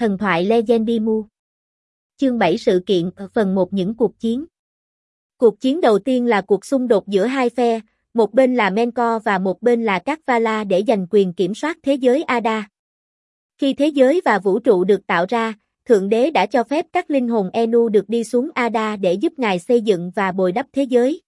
Thần thoại Legendimu. Chương 7 sự kiện, phần 1 những cuộc chiến. Cuộc chiến đầu tiên là cuộc xung đột giữa hai phe, một bên là Menkor và một bên là các Vala để giành quyền kiểm soát thế giới Ada. Khi thế giới và vũ trụ được tạo ra, Thượng Đế đã cho phép các linh hồn Enu được đi xuống Ada để giúp Ngài xây dựng và bồi đắp thế giới.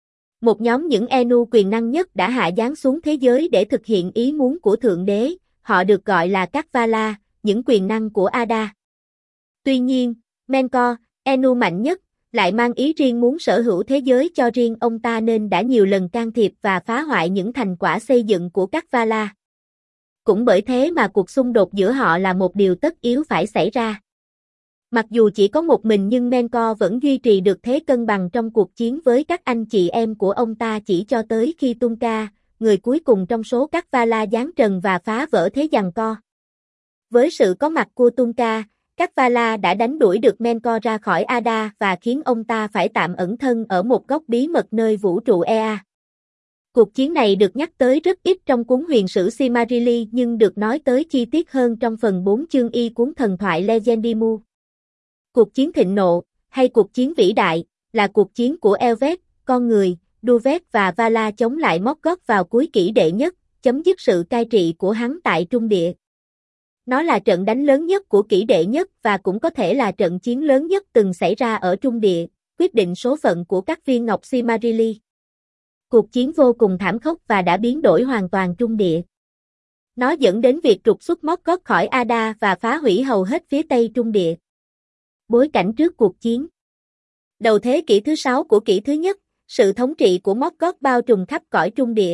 Một nhóm những Enu quyền năng nhất đã hạ giáng xuống thế giới để thực hiện ý muốn của Thượng Đế, họ được gọi là các Vala, những quyền năng của Ada. Tuy nhiên, Menkor, Enu mạnh nhất, lại mang ý riêng muốn sở hữu thế giới cho riêng ông ta nên đã nhiều lần can thiệp và phá hoại những thành quả xây dựng của các Vala. Cũng bởi thế mà cuộc xung đột giữa họ là một điều tất yếu phải xảy ra. Mặc dù chỉ có một mình nhưng Menkor vẫn duy trì được thế cân bằng trong cuộc chiến với các anh chị em của ông ta chỉ cho tới khi Tunka, người cuối cùng trong số các Vala giáng trần và phá vỡ thế giằng co. Với sự có mặt của Tunka, các Vala đã đánh đuổi được Menkor ra khỏi Ada và khiến ông ta phải tạm ẩn thân ở một góc bí mật nơi vũ trụ Ea. Cuộc chiến này được nhắc tới rất ít trong cuốn huyền sử Silmarillion nhưng được nói tới chi tiết hơn trong phần 4 chương y cuốn thần thoại Legendimu. Cuộc chiến thịnh nộ, hay cuộc chiến vĩ đại, là cuộc chiến của Elvet, con người, Duvet và Vala chống lại Morgoth vào cuối kỷ đệ nhất, chấm dứt sự cai trị của hắn tại Trung Địa. Nó là trận đánh lớn nhất của kỷ đệ nhất và cũng có thể là trận chiến lớn nhất từng xảy ra ở Trung Địa, quyết định số phận của các viên ngọc Silmarillion. Cuộc chiến vô cùng thảm khốc và đã biến đổi hoàn toàn Trung Địa. Nó dẫn đến việc trục xuất Morgoth khỏi Ada và phá hủy hầu hết phía Tây Trung Địa. Bối cảnh trước cuộc chiến. Đầu thế kỷ thứ 6 của kỷ thứ nhất, sự thống trị của Morgoth bao trùm khắp cõi Trung Địa.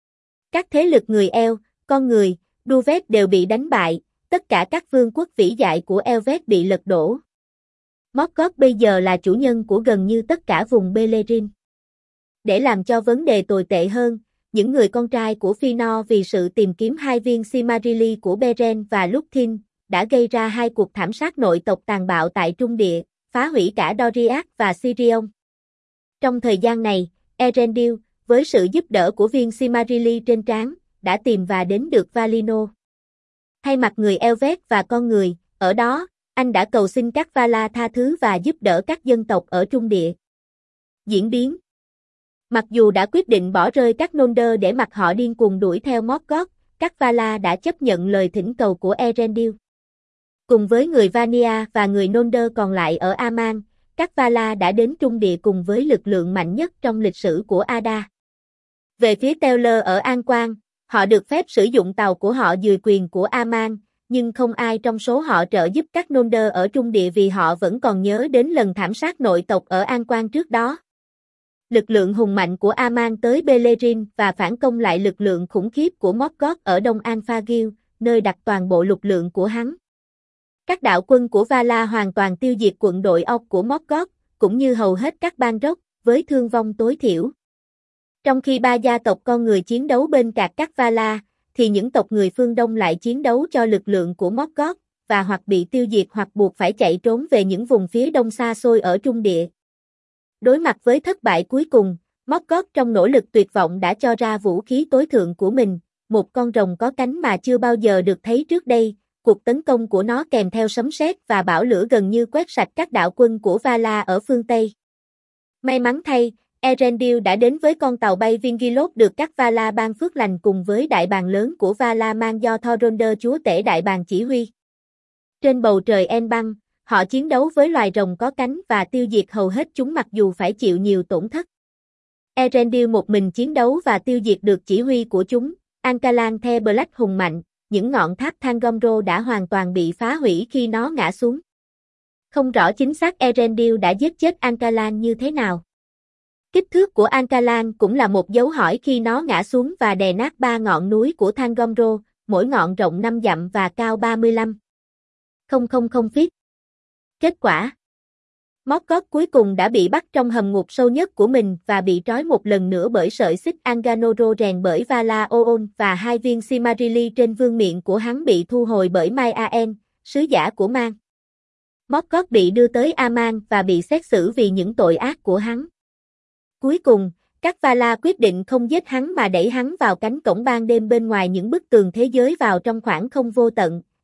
Các thế lực người El, con người, Duvet đều bị đánh bại, tất cả các vương quốc vĩ đại của Elvet bị lật đổ. Morgoth bây giờ là chủ nhân của gần như tất cả vùng Beleriand. Để làm cho vấn đề tồi tệ hơn, những người con trai của Fëanor vì sự tìm kiếm hai viên Silmarillion của Beren và Lúthien đã gây ra hai cuộc thảm sát nội tộc tàn bạo tại Trung Địa, phá hủy cả Doriath và Sirion. Trong thời gian này, Erendil, với sự giúp đỡ của viên Silmarillion trên trán, đã tìm và đến được Valinor. Thay mặt người Elvet và con người, ở đó, anh đã cầu xin các Vala tha thứ và giúp đỡ các dân tộc ở Trung Địa. Diễn biến. Mặc dù đã quyết định bỏ rơi các Noldor để mặc họ điên cuồng đuổi theo Morgoth, các Vala đã chấp nhận lời thỉnh cầu của Erendil. Cùng với người Vania và người Noldor còn lại ở Aman, các Vala đã đến Trung Địa cùng với lực lượng mạnh nhất trong lịch sử của Ada. Về phía Teoler ở An Quan, họ được phép sử dụng tàu của họ dưới quyền của Aman, nhưng không ai trong số họ trợ giúp các Noldor ở Trung Địa vì họ vẫn còn nhớ đến lần thảm sát nội tộc ở An Quan trước đó. Lực lượng hùng mạnh của Aman tới Beleriand và phản công lại lực lượng khủng khiếp của Morgoth ở Đông Anfagil, nơi đặt toàn bộ lực lượng của hắn. Các đạo quân của Vala hoàn toàn tiêu diệt quận đội Orc của Morgoth, cũng như hầu hết các bang Rock, với thương vong tối thiểu. Trong khi ba gia tộc con người chiến đấu bên cạnh các Vala, thì những tộc người phương Đông lại chiến đấu cho lực lượng của Morgoth, và hoặc bị tiêu diệt hoặc buộc phải chạy trốn về những vùng phía đông xa xôi ở Trung Địa. Đối mặt với thất bại cuối cùng, Morgoth trong nỗ lực tuyệt vọng đã cho ra vũ khí tối thượng của mình, một con rồng có cánh mà chưa bao giờ được thấy trước đây. Cuộc tấn công của nó kèm theo sấm sét và bão lửa gần như quét sạch các đạo quân của Vala ở phương Tây. May mắn thay, Erendil đã đến với con tàu bay Vingilot được các Vala ban phước lành cùng với đại bàng lớn của Vala mang do Thorondr chúa tể đại bàng chỉ huy. Trên bầu trời Enbang, họ chiến đấu với loài rồng có cánh và tiêu diệt hầu hết chúng mặc dù phải chịu nhiều tổn thất. Erendil một mình chiến đấu và tiêu diệt được chỉ huy của chúng, Ankalan The Black hùng mạnh. Những ngọn tháp Thangomro đã hoàn toàn bị phá hủy khi nó ngã xuống. Không rõ chính xác Erendil đã giết chết Ankalan như thế nào. Kích thước của Ankalan cũng là một dấu hỏi khi nó ngã xuống và đè nát ba ngọn núi của Thangomro, mỗi ngọn rộng 5 dặm và cao 35,000 feet. Kết quả, Morgoth cuối cùng đã bị bắt trong hầm ngục sâu nhất của mình và bị trói một lần nữa bởi sợi xích Anganoro rèn bởi Vala Oon và hai viên Silmarillion trên vương miện của hắn bị thu hồi bởi Mai-Aen, sứ giả của Man. Morgoth bị đưa tới Aman và bị xét xử vì những tội ác của hắn. Cuối cùng, các Vala quyết định không giết hắn mà đẩy hắn vào cánh cổng ban đêm bên ngoài những bức tường thế giới vào trong khoảng không vô tận,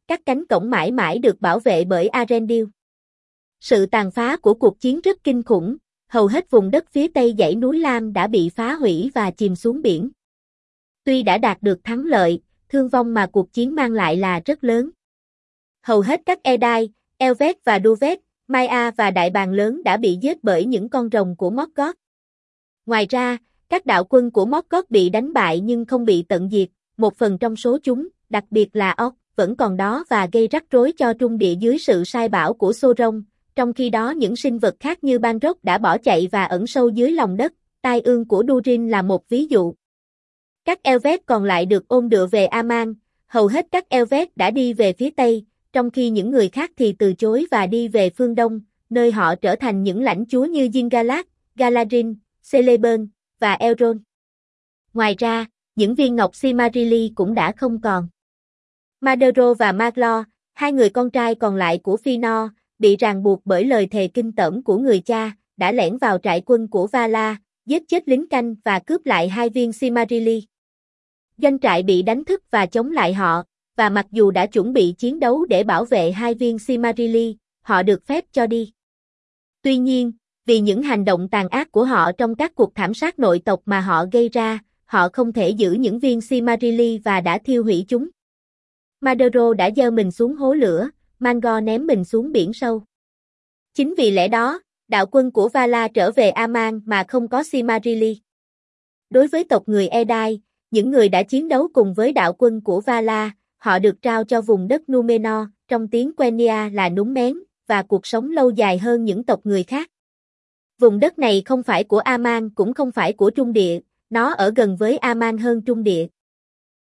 các cánh cổng mãi mãi được bảo vệ bởi Arendil. Sự tàn phá của cuộc chiến rất kinh khủng, hầu hết vùng đất phía tây dãy núi Lam đã bị phá hủy và chìm xuống biển. Tuy đã đạt được thắng lợi, thương vong mà cuộc chiến mang lại là rất lớn. Hầu hết các Edai, Elvet và Duvet, Maya và đại bàng lớn đã bị giết bởi những con rồng của Morgoth. Ngoài ra, các đạo quân của Morgoth bị đánh bại nhưng không bị tận diệt, một phần trong số chúng, đặc biệt là Orc, vẫn còn đó và gây rắc rối cho Trung Địa dưới sự sai bảo của Sauron. Trong khi đó những sinh vật khác như Balrog đã bỏ chạy và ẩn sâu dưới lòng đất, tai ương của Durin là một ví dụ. Các Elvet còn lại được ôm đựa về Aman, hầu hết các Elvet đã đi về phía Tây, trong khi những người khác thì từ chối và đi về phương Đông, nơi họ trở thành những lãnh chúa như Zingalad, Galadrin, Celeborn và Elrond. Ngoài ra, những viên ngọc Silmarili cũng đã không còn. Madero và Maglor, hai người con trai còn lại của Fëanor, bị ràng buộc bởi lời thề kinh tởm của người cha, đã lẻn vào trại quân của Vala, giết chết lính canh và cướp lại hai viên Silmarili. Doanh trại bị đánh thức và chống lại họ, và mặc dù đã chuẩn bị chiến đấu để bảo vệ hai viên Silmarili, họ được phép cho đi. Tuy nhiên, vì những hành động tàn ác của họ trong các cuộc thảm sát nội tộc mà họ gây ra, họ không thể giữ những viên Silmarili và đã thiêu hủy chúng. Madero đã gieo mình xuống hố lửa, Mangor ném mình xuống biển sâu. Chính vì lẽ đó, đạo quân của Vala trở về Aman mà không có Silmarili. Đối với tộc người Edai, những người đã chiến đấu cùng với đạo quân của Vala, họ được trao cho vùng đất Númenor, trong tiếng Quenya là núm mén, và cuộc sống lâu dài hơn những tộc người khác. Vùng đất này không phải của Aman cũng không phải của Trung Địa, nó ở gần với Aman hơn Trung Địa.